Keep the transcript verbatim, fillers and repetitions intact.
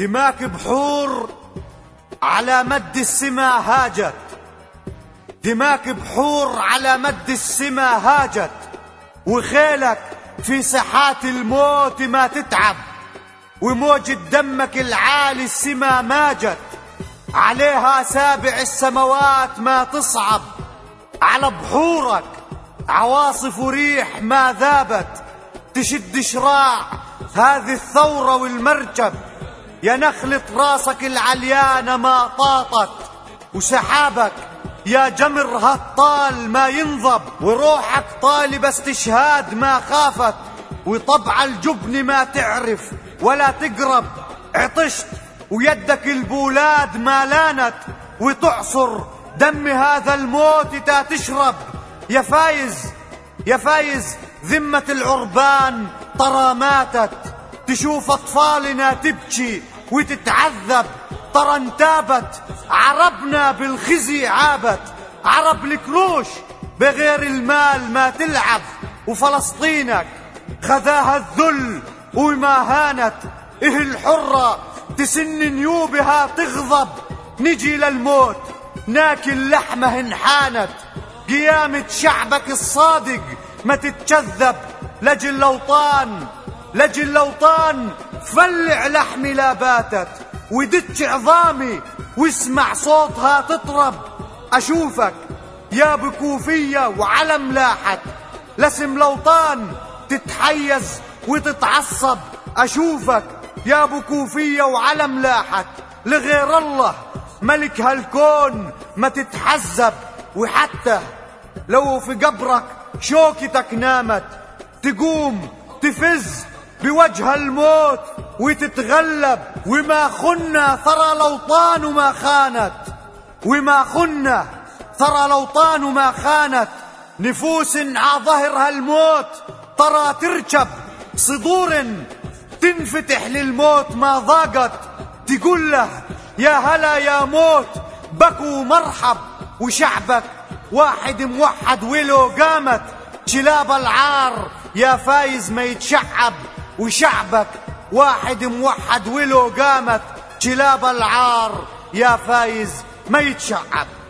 دماك بحور على مد السما هاجت، دماك بحور على مد السما هاجت، وخيلك في ساحات الموت ما تتعب، وموجة دمك العالي السما ماجت، عليها سابع السماوات ما تصعب، على بحورك عواصف وريح ما ذابت، تشد شراع هذه الثورة والمركب، يا نخلة راسك العليانة ما طاطت، وسحابك يا جمر هالطال ما ينضب، وروحك طالبة استشهاد ما خافت، وطبع الجبن ما تعرف ولا تقرب، عطشت ويدك البولاد ما لانت، وتعصر دم هذا الموت تا تشرب، يا فايز يا فايز ذمة العربان ترى ماتت، تشوف أطفالنا تبكي وتتعذب، ترى انتابت عربنا بالخزي عابت، عرب الكروش بغير المال ما تلعب، وفلسطينك خذاها الذل وما هانت، إيه الحرة تسن نيوبها تغضب، نجي للموت ناكل لحمه انحانت، قيامة شعبك الصادق ما تتكذب، لجل الأوطان لجل الأوطان فلع لحمي لا باتت، ودتش عظامي واسمع صوتها تطرب، أشوفك يا بكوفية وعلم لاحت، لاسم الأوطان تتحيز وتتعصب، أشوفك يا بكوفية وعلم لاحت، لغير الله ملك هالكون ما تتحزب، وحتى لو في قبرك شوكتك نامت، تقوم تفز بوجه الموت وتتغلب، وما خنا ثرى الأوطان ما خانت، وما خنا ثرى الأوطان ما خانت، نفوس عظهرها الموت ترى تركب، صدور تنفتح للموت ما ضاقت، تقول له يا هلا يا موت بكوا مرحب، وشعبك واحد موحد ولو قامت، كلاب العار يا فايز ما يتشعب، وشعبك واحد موحد ولو قامت، كلاب العار يا فايز ما يتشعب.